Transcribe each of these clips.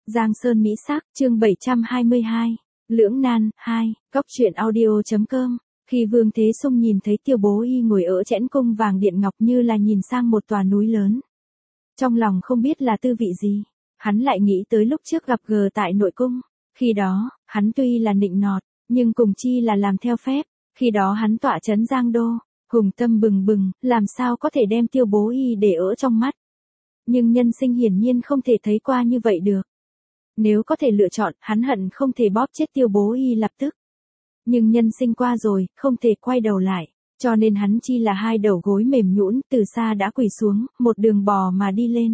Giang Sơn Mỹ Sắc, chương 722, Lưỡng Nan, 2, Cóc truyện audio.com. Khi Vương Thế Sung nhìn thấy Tiêu Bố Y ngồi ở chẽn cung vàng điện ngọc như là nhìn sang một tòa núi lớn. Trong lòng không biết là tư vị gì, hắn lại nghĩ tới lúc trước gặp G tại nội cung. Khi đó, hắn tuy là nịnh nọt, nhưng cùng chi là làm theo phép. Khi đó hắn tọa trấn Giang Đô, hùng tâm bừng bừng, làm sao có thể đem Tiêu Bố Y để ở trong mắt. Nhưng nhân sinh hiển nhiên không thể thấy qua như vậy được. Nếu có thể lựa chọn, hắn hận không thể bóp chết Tiêu Bố Y lập tức. Nhưng nhân sinh qua rồi, không thể quay đầu lại, cho nên hắn chi là hai đầu gối mềm nhũn, từ xa đã quỳ xuống, một đường bò mà đi lên.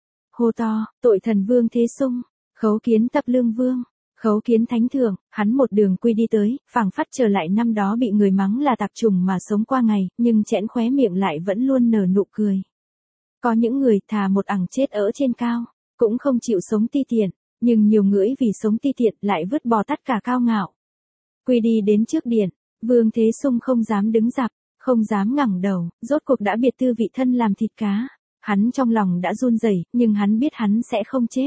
Hô to, tội thần Vương Thế Sung, khấu kiến Tập Lương Vương, khấu kiến Thánh Thượng, hắn một đường quy đi tới, phảng phất trở lại năm đó bị người mắng là tạp chủng mà sống qua ngày, nhưng chẽn khóe miệng lại vẫn luôn nở nụ cười. Có những người thà một ằng chết ở trên cao, cũng không chịu sống ti tiện, nhưng nhiều người vì sống ti tiện lại vứt bỏ tất cả cao ngạo. Quy đi đến trước điện, Vương Thế Sung không dám đứng dạp, không dám ngẩng đầu, rốt cuộc đã biệt tư vị thân làm thịt cá. Hắn trong lòng đã run rẩy, nhưng hắn biết hắn sẽ không chết.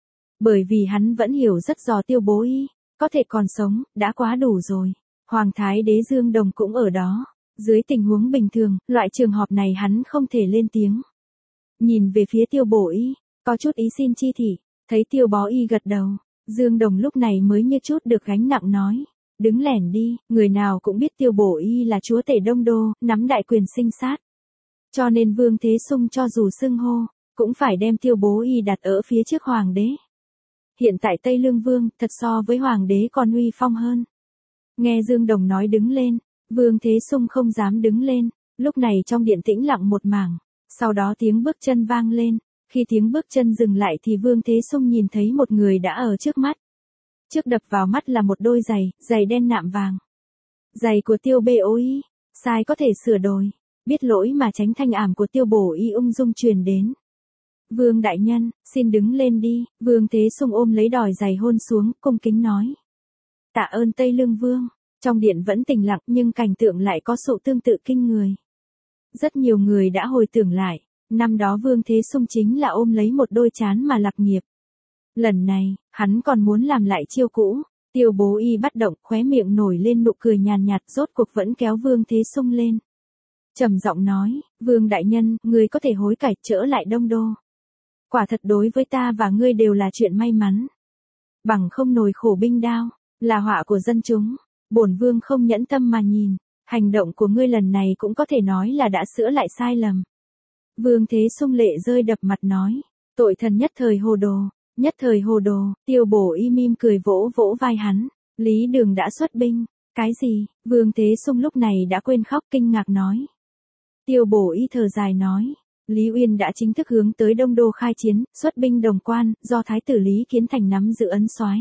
Bởi vì hắn vẫn hiểu rất rõ Tiêu Bố Y, có thể còn sống, đã quá đủ rồi. Hoàng thái đế Dương Đồng cũng ở đó. Dưới tình huống bình thường, loại trường hợp này hắn không thể lên tiếng. Nhìn về phía Tiêu Bố Y, có chút ý xin chi thị, thấy Tiêu Bó Y gật đầu, Dương Đồng lúc này mới như chút được gánh nặng nói. Đứng lẻn đi, người nào cũng biết Tiêu Bố Y là chúa tể Đông Đô, nắm đại quyền sinh sát. Cho nên Vương Thế Sung cho dù xưng hô, cũng phải đem Tiêu Bố Y đặt ở phía trước hoàng đế. Hiện tại Tây Lương Vương, thật so với hoàng đế còn uy phong hơn. Nghe Dương Đồng nói đứng lên, Vương Thế Sung không dám đứng lên, lúc này trong điện tĩnh lặng một mảng, sau đó tiếng bước chân vang lên, khi tiếng bước chân dừng lại thì Vương Thế Sung nhìn thấy một người đã ở trước mắt. Trước đập vào mắt là một đôi giày đen nạm vàng. Giày của Tiêu Bố Y, sai có thể sửa đổi, biết lỗi mà tránh thanh ảm của Tiêu Bố Y ung dung truyền đến. Vương đại nhân, xin đứng lên đi, Vương Thế Sung ôm lấy đòi giày hôn xuống, cung kính nói. Tạ ơn Tây Lương Vương, trong điện vẫn tĩnh lặng nhưng cảnh tượng lại có sự tương tự kinh người. Rất nhiều người đã hồi tưởng lại, năm đó Vương Thế Sung chính là ôm lấy một đôi trán mà lạc nghiệp. Lần này, hắn còn muốn làm lại chiêu cũ, Tiêu Bố Y bắt động, khóe miệng nổi lên nụ cười nhàn nhạt, rốt cuộc vẫn kéo Vương Thế Sung lên. Trầm giọng nói, Vương đại nhân, ngươi có thể hối cải trở lại Đông Đô. Quả thật đối với ta và ngươi đều là chuyện may mắn. Bằng không nồi khổ binh đao, là họa của dân chúng, bổn vương không nhẫn tâm mà nhìn, hành động của ngươi lần này cũng có thể nói là đã sửa lại sai lầm. Vương Thế Sung lệ rơi đập mặt nói, tội thần nhất thời hồ đồ, Tiêu Bố Y mỉm cười vỗ vỗ vai hắn, Lý Đường đã xuất binh, cái gì, Vương Thế Sung lúc này đã quên khóc kinh ngạc nói. Tiêu Bố Y thở dài nói, Lý Uyên đã chính thức hướng tới Đông Đô khai chiến, xuất binh Đồng Quan, do Thái tử Lý Kiến Thành nắm giữ ấn soái.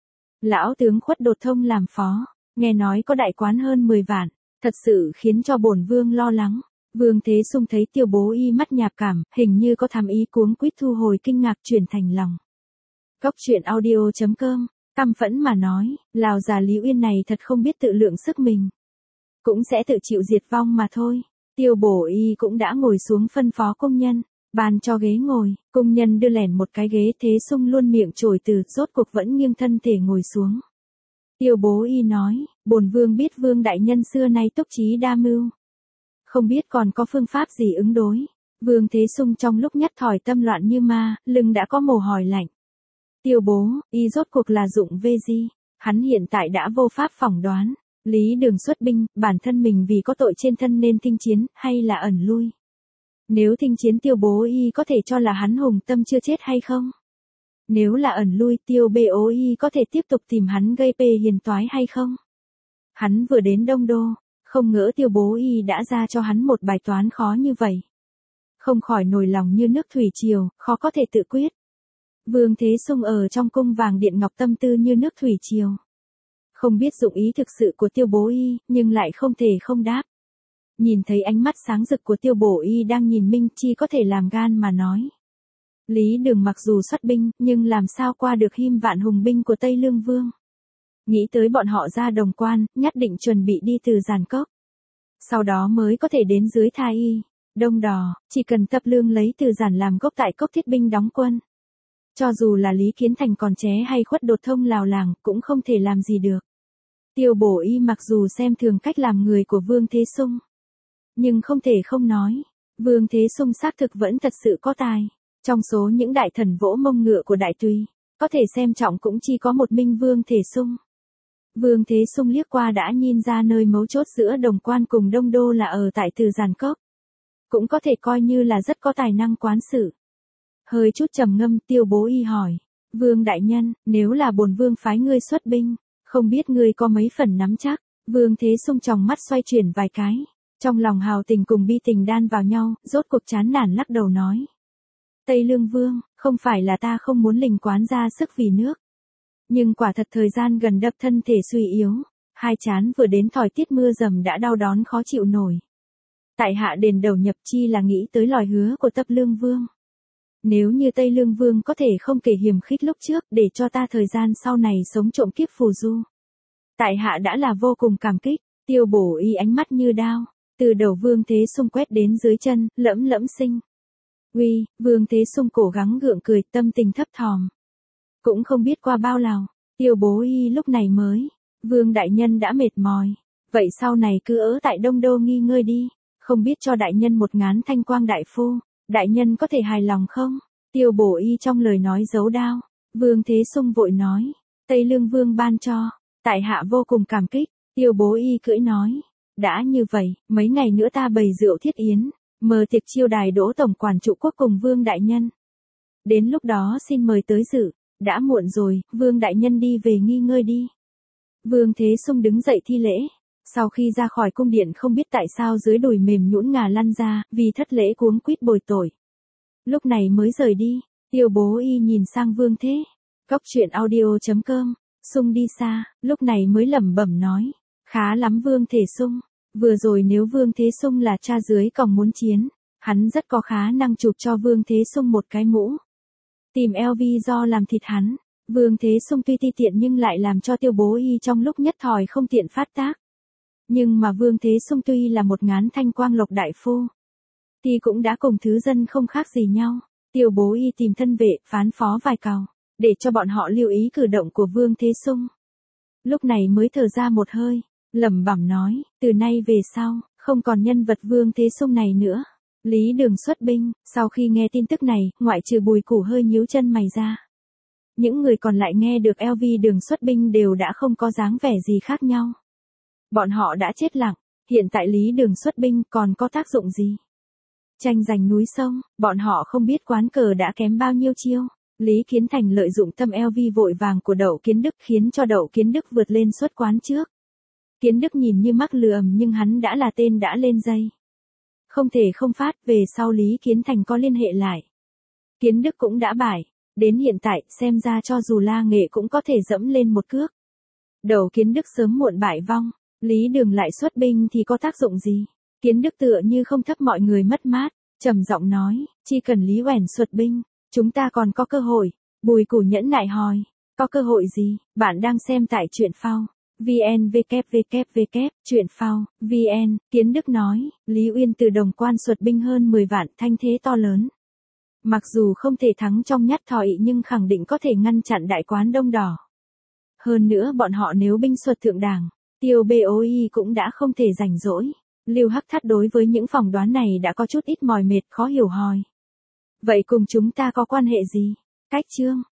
Lão tướng Khuất Đột Thông làm phó, nghe nói có đại quán hơn 10 vạn, thật sự khiến cho bổn vương lo lắng. Vương Thế Sung thấy Tiêu Bố Y mắt nhạt cảm, hình như có thầm ý cuống quýt thu hồi kinh ngạc chuyển thành lòng. Cóc truyện audio.com, căm phẫn mà nói, lão già Lý Uyên này thật không biết tự lượng sức mình. Cũng sẽ tự chịu diệt vong mà thôi. Tiêu Bố Y cũng đã ngồi xuống phân phó công nhân, bàn cho ghế ngồi, công nhân đưa lẻn một cái ghế. Thế Sung luôn miệng chổi từ, rốt cuộc vẫn nghiêng thân thể ngồi xuống. Tiêu Bố Y nói, bổn vương biết Vương đại nhân xưa nay túc trí đa mưu. Không biết còn có phương pháp gì ứng đối. Vương Thế Sung trong lúc nhất thời tâm loạn như ma, lưng đã có mồ hôi lạnh. Tiêu Bố Y rốt cuộc là dụng về gì? Hắn hiện tại đã vô pháp phỏng đoán. Lý Đường xuất binh, bản thân mình vì có tội trên thân nên thinh chiến, hay là ẩn lui? Nếu thinh chiến Tiêu Bố Y có thể cho là hắn hùng tâm chưa chết hay không? Nếu là ẩn lui, Tiêu Bố Y có thể tiếp tục tìm hắn gây pê hiền toái hay không? Hắn vừa đến Đông Đô, không ngỡ Tiêu Bố Y đã ra cho hắn một bài toán khó như vậy. Không khỏi nổi lòng như nước thủy triều, khó có thể tự quyết. Vương Thế Sung ở trong cung vàng điện ngọc tâm tư như nước thủy triều. Không biết dụng ý thực sự của Tiêu Bố Y, nhưng lại không thể không đáp. Nhìn thấy ánh mắt sáng rực của Tiêu Bố Y đang nhìn Minh Chi có thể làm gan mà nói. Lý Đường mặc dù xuất binh, nhưng làm sao qua được hiêm vạn hùng binh của Tây Lương Vương. Nghĩ tới bọn họ ra Đồng Quan, nhất định chuẩn bị đi từ Giàn Cốc. Sau đó mới có thể đến dưới Thái Y, Đông Đò, chỉ cần Tập Lương lấy từ Giàn làm gốc tại Cốc thiết binh đóng quân. Cho dù là Lý Kiến Thành còn ché hay khuất đột thông lào làng, cũng không thể làm gì được. Tiêu Bổ Y mặc dù xem thường cách làm người của Vương Thế Sung, nhưng không thể không nói, Vương Thế Sung xác thực vẫn thật sự có tài. Trong số những đại thần vỗ mông ngựa của Đại Tùy, có thể xem trọng cũng chỉ có một mình Vương Thế Sung. Vương Thế Sung liếc qua đã nhìn ra nơi mấu chốt giữa Đồng Quan cùng Đông Đô là ở tại Từ Giàn Cốc. Cũng có thể coi như là rất có tài năng quán sự. Hơi chút trầm ngâm, Tiêu Bố Y hỏi, Vương đại nhân, nếu là bổn vương phái ngươi xuất binh, không biết ngươi có mấy phần nắm chắc. Vương Thế Sung tròng mắt xoay chuyển vài cái, trong lòng hào tình cùng bi tình đan vào nhau, rốt cuộc chán nản lắc đầu nói. Tây Lương Vương, không phải là ta không muốn lình quán ra sức vì nước. Nhưng quả thật thời gian gần đập thân thể suy yếu, hai chán vừa đến thời tiết mưa dầm đã đau đớn khó chịu nổi. Tại hạ đền đầu nhập chi là nghĩ tới lời hứa của Tây Lương Vương. Nếu như Tây Lương Vương có thể không kể hiềm khích lúc trước để cho ta thời gian sau này sống trộm kiếp phù du. Tại hạ đã là vô cùng cảm kích. Tiêu Bổ Y ánh mắt như đao, từ đầu Vương Thế Sung quét đến dưới chân, lẫm lẫm sinh. Uy, Vương Thế Sung cố gắng gượng cười, tâm tình thấp thỏm. Cũng không biết qua bao lâu, Tiêu Bố Y lúc này mới, Vương đại nhân đã mệt mỏi, vậy sau này cứ ở tại Đông Đô nghỉ ngơi đi, không biết cho đại nhân một ngán thanh quang đại phu, đại nhân có thể hài lòng không? Tiêu Bổ Y trong lời nói giấu đao, Vương Thế Sung vội nói, Tây Lương Vương ban cho, tại hạ vô cùng cảm kích. Tiêu Bố Y cưỡi nói, đã như vậy, mấy ngày nữa ta bày rượu thiết yến, mời tiệc chiêu đài Đỗ tổng quản trụ quốc cùng Vương đại nhân. Đến lúc đó xin mời tới dự, đã muộn rồi, Vương đại nhân đi về nghỉ ngơi đi. Vương Thế Sung đứng dậy thi lễ, sau khi ra khỏi cung điện không biết tại sao dưới đùi mềm nhũn ngà lăn ra, vì thất lễ cuống quýt bồi tội. Lúc này mới rời đi, Tiêu Bố Y nhìn sang Vương Thế, Cốc truyện audio.com, Sung đi xa, lúc này mới lẩm bẩm nói, khá lắm Vương Thế Sung, vừa rồi nếu Vương Thế Sung là cha dưới còn muốn chiến, hắn rất có khả năng chụp cho Vương Thế Sung một cái mũ. Tìm LV do làm thịt hắn, Vương Thế Sung tuy ti tiện nhưng lại làm cho Tiêu Bố Y trong lúc nhất thời không tiện phát tác. Nhưng mà Vương Thế Sung tuy là một ngán thanh quang lộc đại phu, thì cũng đã cùng thứ dân không khác gì nhau. Tiêu Bố Y tìm thân vệ, phán phó vài câu, để cho bọn họ lưu ý cử động của Vương Thế Sung. Lúc này mới thở ra một hơi, lẩm bẩm nói, từ nay về sau, không còn nhân vật Vương Thế Sung này nữa. Lý Đường xuất binh, sau khi nghe tin tức này, ngoại trừ Bùi Củ hơi nhíu chân mày ra. Những người còn lại nghe được LV Đường xuất binh đều đã không có dáng vẻ gì khác nhau. Bọn họ đã chết lặng, hiện tại Lý Đường xuất binh còn có tác dụng gì? Tranh giành núi sông, bọn họ không biết quán cờ đã kém bao nhiêu chiêu. Lý Kiến Thành lợi dụng tâm LV vội vàng của Đậu Kiến Đức khiến cho Đậu Kiến Đức vượt lên xuất quán trước. Kiến Đức nhìn như mắc lừa nhưng hắn đã là tên đã lên dây. Không thể không phát, về sau Lý Kiến Thành có liên hệ lại. Kiến Đức cũng đã bại, đến hiện tại xem ra cho dù La Nghệ cũng có thể dẫm lên một cước. Đậu Kiến Đức sớm muộn bại vong, Lý Đường lại xuất binh thì có tác dụng gì? Kiến Đức tựa như không thấp mọi người mất mát, trầm giọng nói, chỉ cần Lý Oẻn xuất binh, chúng ta còn có cơ hội. Bùi Củ nhẫn nại hỏi, có cơ hội gì? Bạn đang xem tại truyện phao. VN www. Truyện phao, VN, Kiến Đức nói, Lý Uyên từ Đồng Quan xuất binh hơn 10 vạn, thanh thế to lớn. Mặc dù không thể thắng trong nhát thọ ị nhưng khẳng định có thể ngăn chặn đại quán Đông Đỏ. Hơn nữa bọn họ nếu binh xuất thượng đảng, Tiêu Bố Y cũng đã không thể rảnh rỗi. Lưu Hắc Thắt đối với những phỏng đoán này đã có chút ít mỏi mệt khó hiểu hỏi. Vậy cùng chúng ta có quan hệ gì? Cách chương